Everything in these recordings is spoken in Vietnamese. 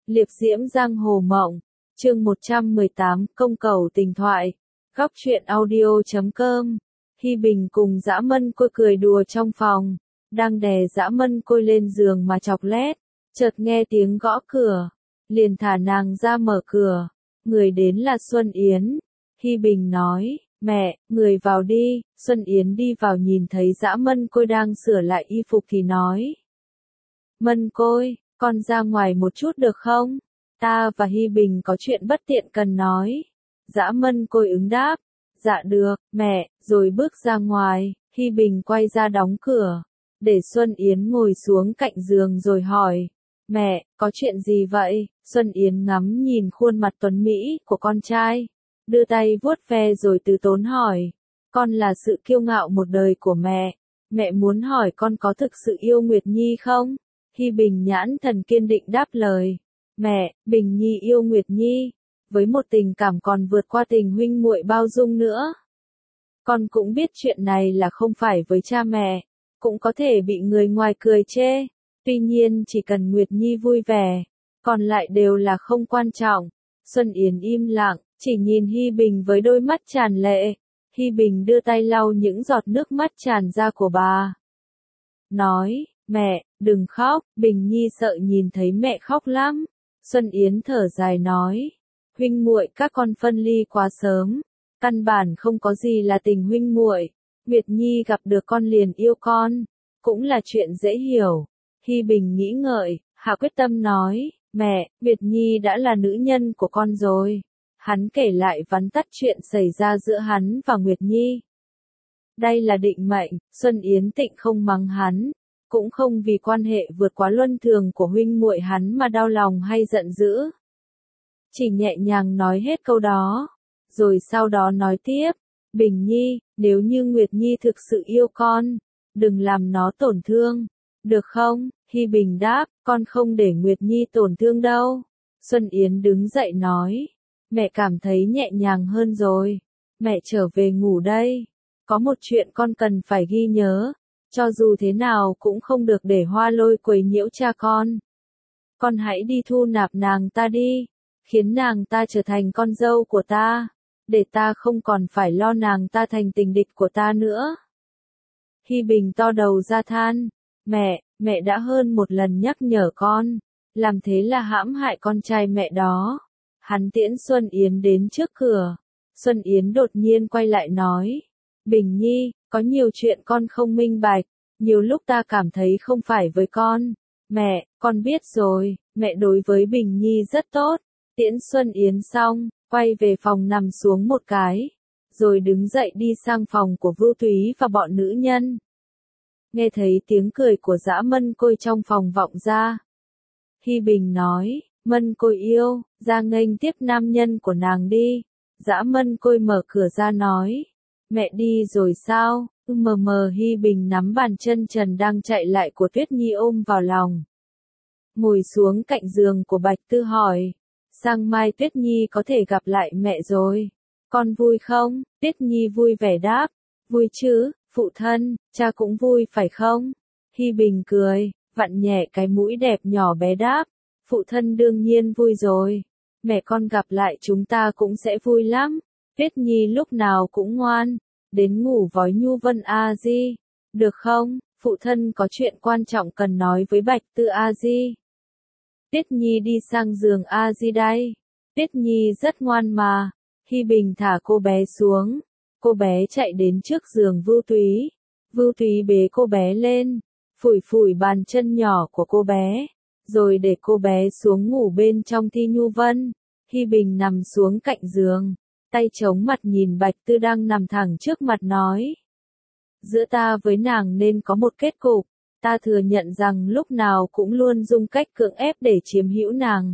Liệp diễm giang hồ mộng, chương 118, công cầu tình thoại, góc truyện audio.com. Hi Bình cùng Dã Mân Côi cười đùa trong phòng, đang đè Dã Mân Côi lên giường mà chọc lét, chợt nghe tiếng gõ cửa, liền thả nàng ra mở cửa, người đến là Xuân Yến. Hi Bình nói, mẹ, người vào đi. Xuân Yến đi vào nhìn thấy Dã Mân Côi đang sửa lại y phục thì nói, Mân Côi, con ra ngoài một chút được không? Ta và Hi Bình có chuyện bất tiện cần nói. Dã Mân Côi ứng đáp, dạ được, mẹ, rồi bước ra ngoài. Hi Bình quay ra đóng cửa, để Xuân Yến ngồi xuống cạnh giường rồi hỏi, mẹ, có chuyện gì vậy? Xuân Yến ngắm nhìn khuôn mặt tuấn mỹ của con trai, đưa tay vuốt ve rồi từ tốn hỏi, con là sự kiêu ngạo một đời của mẹ. Mẹ muốn hỏi con có thực sự yêu Nguyệt Nhi không? Hi Bình nhãn thần kiên định đáp lời, mẹ, Bình Nhi yêu Nguyệt Nhi, với một tình cảm còn vượt qua tình huynh muội bao dung nữa. Con cũng biết chuyện này là không phải với cha mẹ, cũng có thể bị người ngoài cười chê, tuy nhiên chỉ cần Nguyệt Nhi vui vẻ, còn lại đều là không quan trọng. Xuân Yến im lặng, chỉ nhìn Hi Bình với đôi mắt tràn lệ. Hi Bình đưa tay lau những giọt nước mắt tràn ra của bà, nói, mẹ, đừng khóc, Bình Nhi sợ nhìn thấy mẹ khóc lắm. Xuân Yến thở dài nói, huynh muội các con phân ly quá sớm, căn bản không có gì là tình huynh muội. Nguyệt Nhi gặp được con liền yêu con, cũng là chuyện dễ hiểu. Hi Bình nghĩ ngợi, hạ quyết tâm nói, mẹ, Nguyệt Nhi đã là nữ nhân của con rồi. Hắn kể lại vắn tắt chuyện xảy ra giữa hắn và Nguyệt Nhi. Đây là định mệnh. Xuân Yến Tịnh không mắng hắn, cũng không vì quan hệ vượt quá luân thường của huynh muội hắn mà đau lòng hay giận dữ. Chỉ nhẹ nhàng nói hết câu đó, rồi sau đó nói tiếp, Bình Nhi, nếu như Nguyệt Nhi thực sự yêu con, đừng làm nó tổn thương, được không? Hi Bình đáp, con không để Nguyệt Nhi tổn thương đâu. Xuân Yến đứng dậy nói, mẹ cảm thấy nhẹ nhàng hơn rồi, mẹ trở về ngủ đây. Có một chuyện con cần phải ghi nhớ, cho dù thế nào cũng không được để Hoa Lôi quấy nhiễu cha con. Con hãy đi thu nạp nàng ta đi, khiến nàng ta trở thành con dâu của ta, để ta không còn phải lo nàng ta thành tình địch của ta nữa. Hi Bình to đầu ra than, mẹ đã hơn một lần nhắc nhở con, làm thế là hãm hại con trai mẹ đó. Hắn tiễn Xuân Yến đến trước cửa. Xuân Yến đột nhiên quay lại nói, Bình Nhi, có nhiều chuyện con không minh bạch, nhiều lúc ta cảm thấy không phải với con. Mẹ, con biết rồi, mẹ đối với Bình Nhi rất tốt. Tiễn Xuân Yến xong, quay về phòng nằm xuống một cái, rồi đứng dậy đi sang phòng của Vưu Túy và bọn nữ nhân. Nghe thấy tiếng cười của Dã Mân Côi trong phòng vọng ra. Hi Bình nói, Mân Côi yêu, ra nghênh tiếp nam nhân của nàng đi. Dã Mân Côi mở cửa ra nói, mẹ đi rồi sao? Hi Bình nắm bàn chân trần đang chạy lại của Tuyết Nhi ôm vào lòng, ngồi xuống cạnh giường của Bạch Tư hỏi, sang mai Tuyết Nhi có thể gặp lại mẹ rồi, con vui không? Tuyết Nhi vui vẻ đáp, vui chứ, phụ thân, cha cũng vui phải không? Hi Bình cười, vặn nhẹ cái mũi đẹp nhỏ bé đáp, phụ thân đương nhiên vui rồi, mẹ con gặp lại chúng ta cũng sẽ vui lắm. Tuyết Nhi lúc nào cũng ngoan, đến ngủ vói Nhu Vân A Di, được không? Phụ thân có chuyện quan trọng cần nói với Bạch Tư A Di. Tuyết Nhi đi sang giường A Di đây. Tuyết Nhi rất ngoan mà. Hi Bình thả cô bé xuống, cô bé chạy đến trước giường Vưu Túy. Vưu Túy bế cô bé lên, phủi phủi bàn chân nhỏ của cô bé, rồi để cô bé xuống ngủ bên trong Thi Nhu Vân. Hi Bình nằm xuống cạnh giường, tay chống mặt nhìn Bạch Tư đang nằm thẳng trước mặt nói, giữa ta với nàng nên có một kết cục, ta thừa nhận rằng lúc nào cũng luôn dùng cách cưỡng ép để chiếm hữu nàng.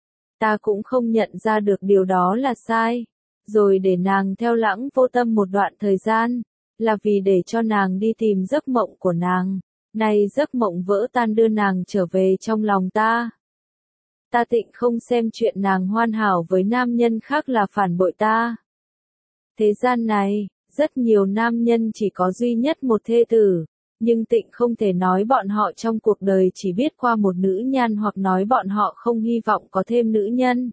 Ta cũng không nhận ra được điều đó là sai, rồi để nàng theo lãng vô tâm một đoạn thời gian, là vì để cho nàng đi tìm giấc mộng của nàng. Nay giấc mộng vỡ tan đưa nàng trở về trong lòng ta. Ta tịnh không xem chuyện nàng hoàn hảo với nam nhân khác là phản bội ta. Thế gian này, rất nhiều nam nhân chỉ có duy nhất một thê tử, Nhưng Tịnh không thể nói bọn họ trong cuộc đời chỉ biết qua một nữ nhân hoặc nói bọn họ không hy vọng có thêm nữ nhân.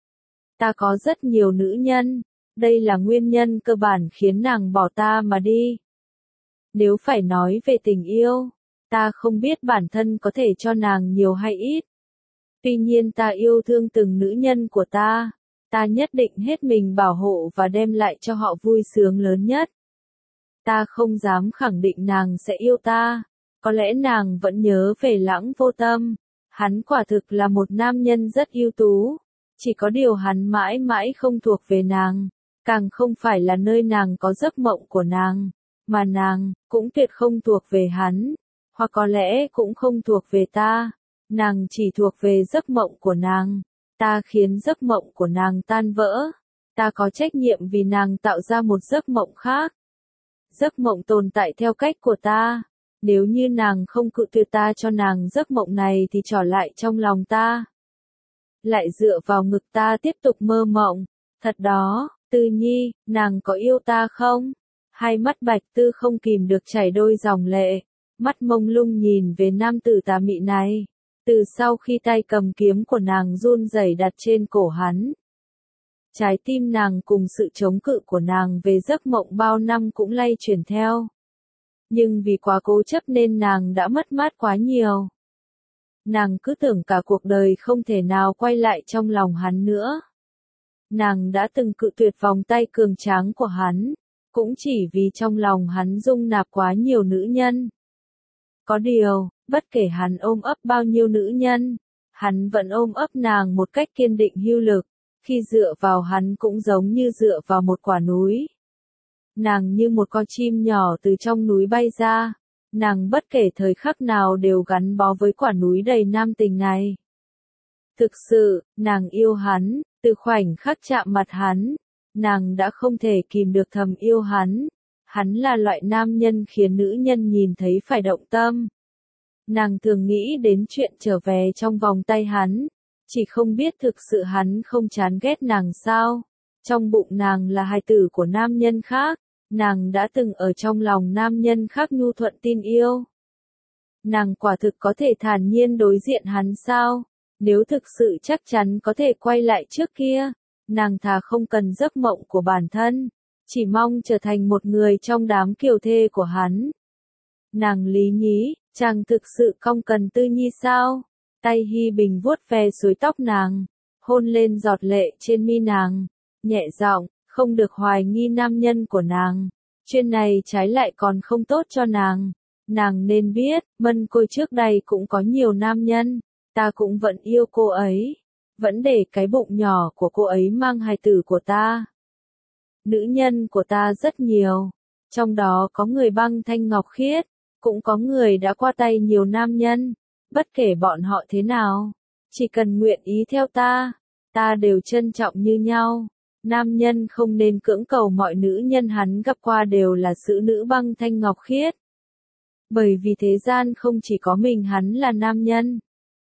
Ta có rất nhiều nữ nhân, đây là nguyên nhân cơ bản khiến nàng bỏ ta mà đi. Nếu phải nói về tình yêu, ta không biết bản thân có thể cho nàng nhiều hay ít. Tuy nhiên ta yêu thương từng nữ nhân của ta nhất định hết mình bảo hộ và đem lại cho họ vui sướng lớn nhất. Ta không dám khẳng định nàng sẽ yêu ta, có lẽ nàng vẫn nhớ về Lãng Vô Tâm. Hắn quả thực là một nam nhân rất ưu tú, chỉ có điều hắn mãi mãi không thuộc về nàng, càng không phải là nơi nàng có giấc mộng của nàng, mà nàng cũng tuyệt không thuộc về hắn, hoặc có lẽ cũng không thuộc về ta. Nàng chỉ thuộc về giấc mộng của nàng. Ta khiến giấc mộng của nàng tan vỡ. Ta có trách nhiệm vì nàng tạo ra một giấc mộng khác. Giấc mộng tồn tại theo cách của ta. Nếu như nàng không cự tuyệt ta cho nàng giấc mộng này thì trỏ lại trong lòng ta. Lại dựa vào ngực ta tiếp tục mơ mộng. Thật đó, Tư Nhi, nàng có yêu ta không? Hai mắt Bạch Tư không kìm được chảy đôi dòng lệ. Mắt mông lung nhìn về nam tử tà mị này. Từ sau khi tay cầm kiếm của nàng run rẩy đặt trên cổ hắn. Trái tim nàng cùng sự chống cự của nàng về giấc mộng bao năm cũng lay chuyển theo. Nhưng vì quá cố chấp nên nàng đã mất mát quá nhiều. Nàng cứ tưởng cả cuộc đời không thể nào quay lại trong lòng hắn nữa. Nàng đã từng cự tuyệt vòng tay cường tráng của hắn, cũng chỉ vì trong lòng hắn dung nạp quá nhiều nữ nhân. Có điều, bất kể hắn ôm ấp bao nhiêu nữ nhân, hắn vẫn ôm ấp nàng một cách kiên định hữu lực, khi dựa vào hắn cũng giống như dựa vào một quả núi. Nàng như một con chim nhỏ từ trong núi bay ra, nàng bất kể thời khắc nào đều gắn bó với quả núi đầy nam tình này. Thực sự, nàng yêu hắn, từ khoảnh khắc chạm mặt hắn, nàng đã không thể kìm được thầm yêu hắn. Hắn là loại nam nhân khiến nữ nhân nhìn thấy phải động tâm. Nàng thường nghĩ đến chuyện trở về trong vòng tay hắn, chỉ không biết thực sự hắn không chán ghét nàng sao. Trong bụng nàng là hài tử của nam nhân khác, nàng đã từng ở trong lòng nam nhân khác nhu thuận tin yêu. Nàng quả thực có thể thản nhiên đối diện hắn sao? Nếu thực sự chắc chắn có thể quay lại trước kia, nàng thà không cần giấc mộng của bản thân, chỉ mong trở thành một người trong đám kiều thê của hắn. Nàng Lý Nhí, chàng thực sự không cần Tư Nhi sao? Tay Hi Bình vuốt ve suối tóc nàng, hôn lên giọt lệ trên mi nàng, nhẹ giọng, không được hoài nghi nam nhân của nàng. Chuyện này trái lại còn không tốt cho nàng. Nàng nên biết, Mân Côi trước đây cũng có nhiều nam nhân, ta cũng vẫn yêu cô ấy, vẫn để cái bụng nhỏ của cô ấy mang hài tử của ta. Nữ nhân của ta rất nhiều, trong đó có người Băng Thanh Ngọc Khiết, cũng có người đã qua tay nhiều nam nhân, bất kể bọn họ thế nào, chỉ cần nguyện ý theo ta đều trân trọng như nhau. Nam nhân không nên cưỡng cầu mọi nữ nhân hắn gặp qua đều là xử nữ Băng Thanh Ngọc Khiết. Bởi vì thế gian không chỉ có mình hắn là nam nhân.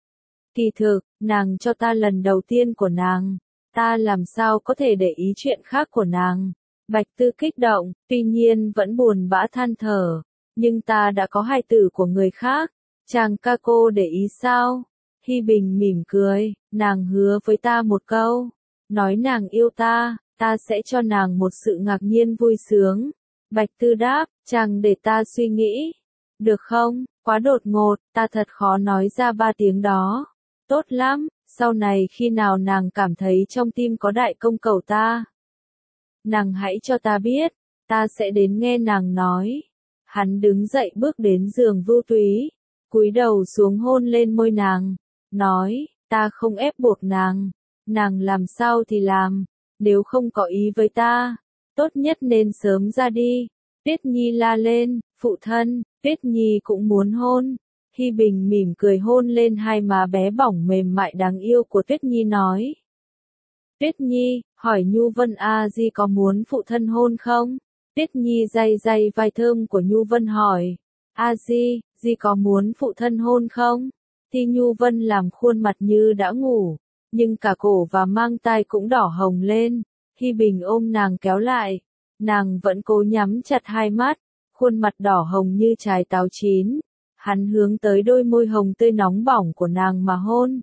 Kỳ thực, nàng cho ta lần đầu tiên của nàng, ta làm sao có thể để ý chuyện khác của nàng. Bạch Tư kích động, tuy nhiên vẫn buồn bã than thở, nhưng ta đã có hài tử của người khác, chàng ca cô để ý sao? Hi Bình mỉm cười, nàng hứa với ta một câu, nói nàng yêu ta sẽ cho nàng một sự ngạc nhiên vui sướng. Bạch Tư đáp, chàng để ta suy nghĩ, được không? Quá đột ngột, ta thật khó nói ra 3 tiếng đó. Tốt lắm, sau này khi nào nàng cảm thấy trong tim có đại công cầu ta, nàng hãy cho ta biết, ta sẽ đến nghe nàng nói. Hắn đứng dậy bước đến giường Vưu Túy, cúi đầu xuống hôn lên môi nàng, nói, ta không ép buộc nàng làm sao thì làm, nếu không có ý với ta, tốt nhất nên sớm ra đi. Tuyết Nhi la lên, phụ thân, Tuyết Nhi cũng muốn hôn. Hi Bình mỉm cười hôn lên hai má bé bỏng mềm mại đáng yêu của Tuyết Nhi nói. Tuyết Nhi, hỏi Nhu Vân A Di có muốn phụ thân hôn không? Tuyết Nhi day day vai thơm của Nhu Vân hỏi. A Di, Di có muốn phụ thân hôn không? Thì Nhu Vân làm khuôn mặt như đã ngủ, nhưng cả cổ và mang tai cũng đỏ hồng lên. Hi Bình ôm nàng kéo lại, nàng vẫn cố nhắm chặt hai mắt, khuôn mặt đỏ hồng như trái táo chín. Hắn hướng tới đôi môi hồng tươi nóng bỏng của nàng mà hôn.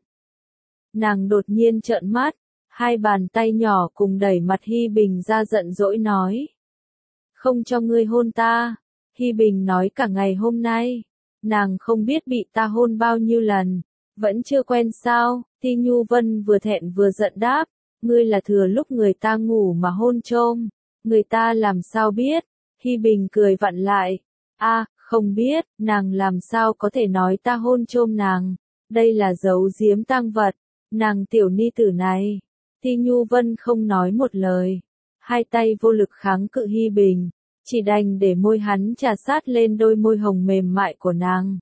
Nàng đột nhiên trợn mắt, hai bàn tay nhỏ cùng đẩy mặt Hi Bình ra giận dỗi nói. Không cho ngươi hôn ta. Hi Bình nói cả ngày hôm nay, nàng không biết bị ta hôn bao nhiêu lần, vẫn chưa quen sao? Ti Nhu Vân vừa thẹn vừa giận đáp, ngươi là thừa lúc người ta ngủ mà hôn trôm, người ta làm sao biết? Hi Bình cười vặn lại, không biết, nàng làm sao có thể nói ta hôn trôm nàng, đây là giấu giếm tang vật, nàng tiểu ni tử này. Ti Nhu Vân không nói một lời, hai tay vô lực kháng cự Hi Bình, chỉ đành để môi hắn trà sát lên đôi môi hồng mềm mại của nàng.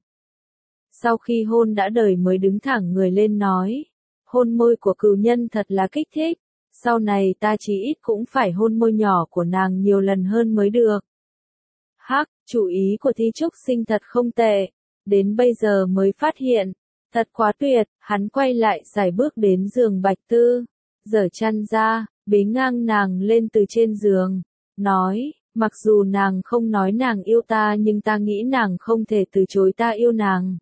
Sau khi hôn đã đời mới đứng thẳng người lên nói, hôn môi của cừu nhân thật là kích thích, sau này ta chỉ ít cũng phải hôn môi nhỏ của nàng nhiều lần hơn mới được. Hắc, chủ ý của Thi Trúc Sinh thật không tệ, đến bây giờ mới phát hiện, thật quá tuyệt. Hắn quay lại sải bước đến giường Bạch Tư, giở chăn ra, bế ngang nàng lên từ trên giường, nói, mặc dù nàng không nói nàng yêu ta nhưng ta nghĩ nàng không thể từ chối ta yêu nàng.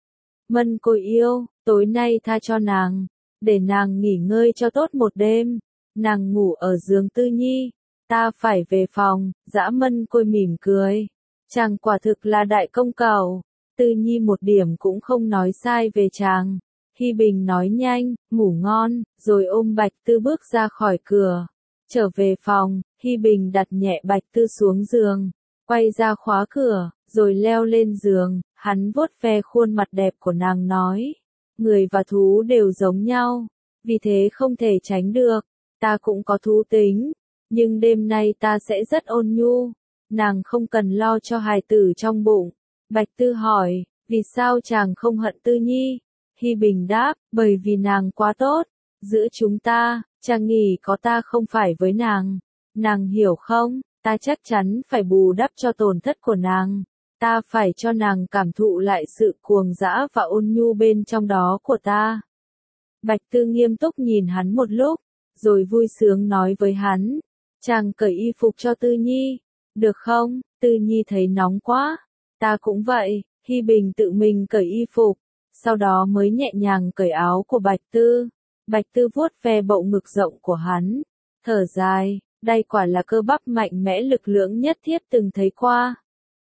Mân Côi yêu, tối nay tha cho nàng, để nàng nghỉ ngơi cho tốt một đêm, nàng ngủ ở giường Tư Nhi, ta phải về phòng. Dã Mân Côi mỉm cười, chàng quả thực là đại công cẩu. Tư Nhi một điểm cũng không nói sai về chàng. Hi Bình nói nhanh, ngủ ngon, rồi ôm Bạch Tư bước ra khỏi cửa. Trở về phòng, Hi Bình đặt nhẹ Bạch Tư xuống giường, quay ra khóa cửa, rồi leo lên giường, hắn vuốt ve khuôn mặt đẹp của nàng nói, người và thú đều giống nhau, vì thế không thể tránh được, ta cũng có thú tính, nhưng đêm nay ta sẽ rất ôn nhu, nàng không cần lo cho hài tử trong bụng. Bạch Tư hỏi, vì sao chàng không hận Tư Nhi? Hi Bình đáp, bởi vì nàng quá tốt, giữa chúng ta, chàng nghĩ có ta không phải với nàng hiểu không, ta chắc chắn phải bù đắp cho tổn thất của nàng, ta phải cho nàng cảm thụ lại sự cuồng dã và ôn nhu bên trong đó của ta. Bạch Tư nghiêm túc nhìn hắn một lúc, rồi vui sướng nói với hắn, chàng cởi y phục cho Tư Nhi, được không? Tư Nhi thấy nóng quá, ta cũng vậy. Hi Bình tự mình cởi y phục, sau đó mới nhẹ nhàng cởi áo của Bạch Tư. Bạch Tư vuốt ve bậu ngực rộng của hắn, thở dài, đây quả là cơ bắp mạnh mẽ lực lưỡng nhất thiếp từng thấy qua.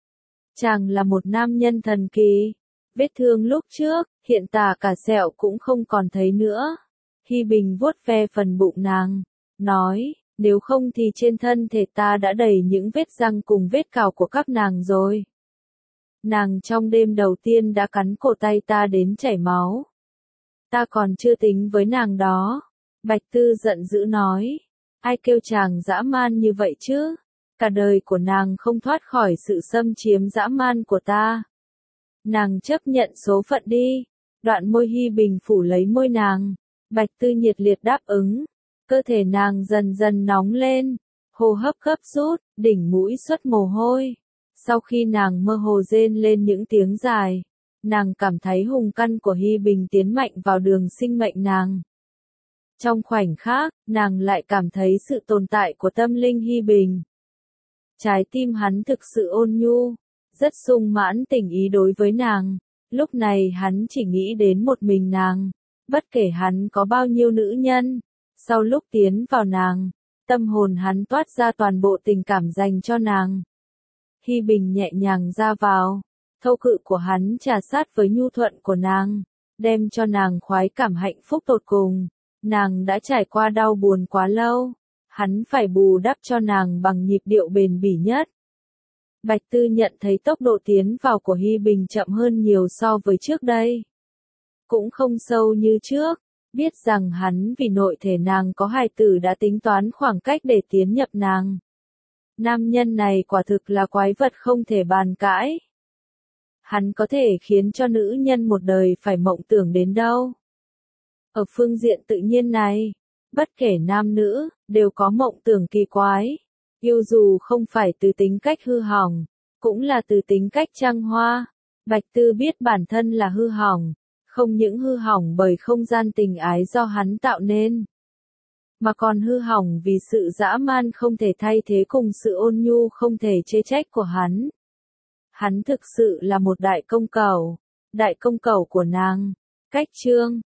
Chàng là một nam nhân thần kỳ, vết thương lúc trước, hiện tại cả sẹo cũng không còn thấy nữa. Hi Bình vuốt ve phần bụng nàng, nói, nếu không thì trên thân thể ta đã đầy những vết răng cùng vết cào của các nàng rồi. Nàng trong đêm đầu tiên đã cắn cổ tay ta đến chảy máu. Ta còn chưa tính với nàng đó. Bạch Tư giận dữ nói, ai kêu chàng dã man như vậy chứ? Cả đời của nàng không thoát khỏi sự xâm chiếm dã man của ta. Nàng chấp nhận số phận đi. Đoạn môi Hi Bình phủ lấy môi nàng. Bạch Tư nhiệt liệt đáp ứng. Cơ thể nàng dần dần nóng lên, hô hấp gấp rút, đỉnh mũi xuất mồ hôi. Sau khi nàng mơ hồ rên lên những tiếng dài, nàng cảm thấy hùng căn của Hi Bình tiến mạnh vào đường sinh mệnh nàng. Trong khoảnh khắc, nàng lại cảm thấy sự tồn tại của tâm linh Hi Bình. Trái tim hắn thực sự ôn nhu, rất sung mãn tình ý đối với nàng. Lúc này hắn chỉ nghĩ đến một mình nàng, bất kể hắn có bao nhiêu nữ nhân. Sau lúc tiến vào nàng, tâm hồn hắn toát ra toàn bộ tình cảm dành cho nàng. Hi Bình nhẹ nhàng ra vào, thâu cự của hắn trà sát với nhu thuận của nàng, đem cho nàng khoái cảm hạnh phúc tột cùng. Nàng đã trải qua đau buồn quá lâu, hắn phải bù đắp cho nàng bằng nhịp điệu bền bỉ nhất. Bạch Tư nhận thấy tốc độ tiến vào của Hi Bình chậm hơn nhiều so với trước đây. Cũng không sâu như trước, biết rằng hắn vì nội thể nàng có hài tử đã tính toán khoảng cách để tiến nhập nàng. Nam nhân này quả thực là quái vật không thể bàn cãi. Hắn có thể khiến cho nữ nhân một đời phải mộng tưởng đến đâu. Ở phương diện tự nhiên này, bất kể nam nữ, đều có mộng tưởng kỳ quái. Yêu dù không phải từ tính cách hư hỏng, cũng là từ tính cách trăng hoa. Bạch Tư biết bản thân là hư hỏng, không những hư hỏng bởi không gian tình ái do hắn tạo nên, mà còn hư hỏng vì sự dã man không thể thay thế cùng sự ôn nhu không thể chê trách của hắn. Hắn thực sự là một đại công cẩu của nàng. Cách chương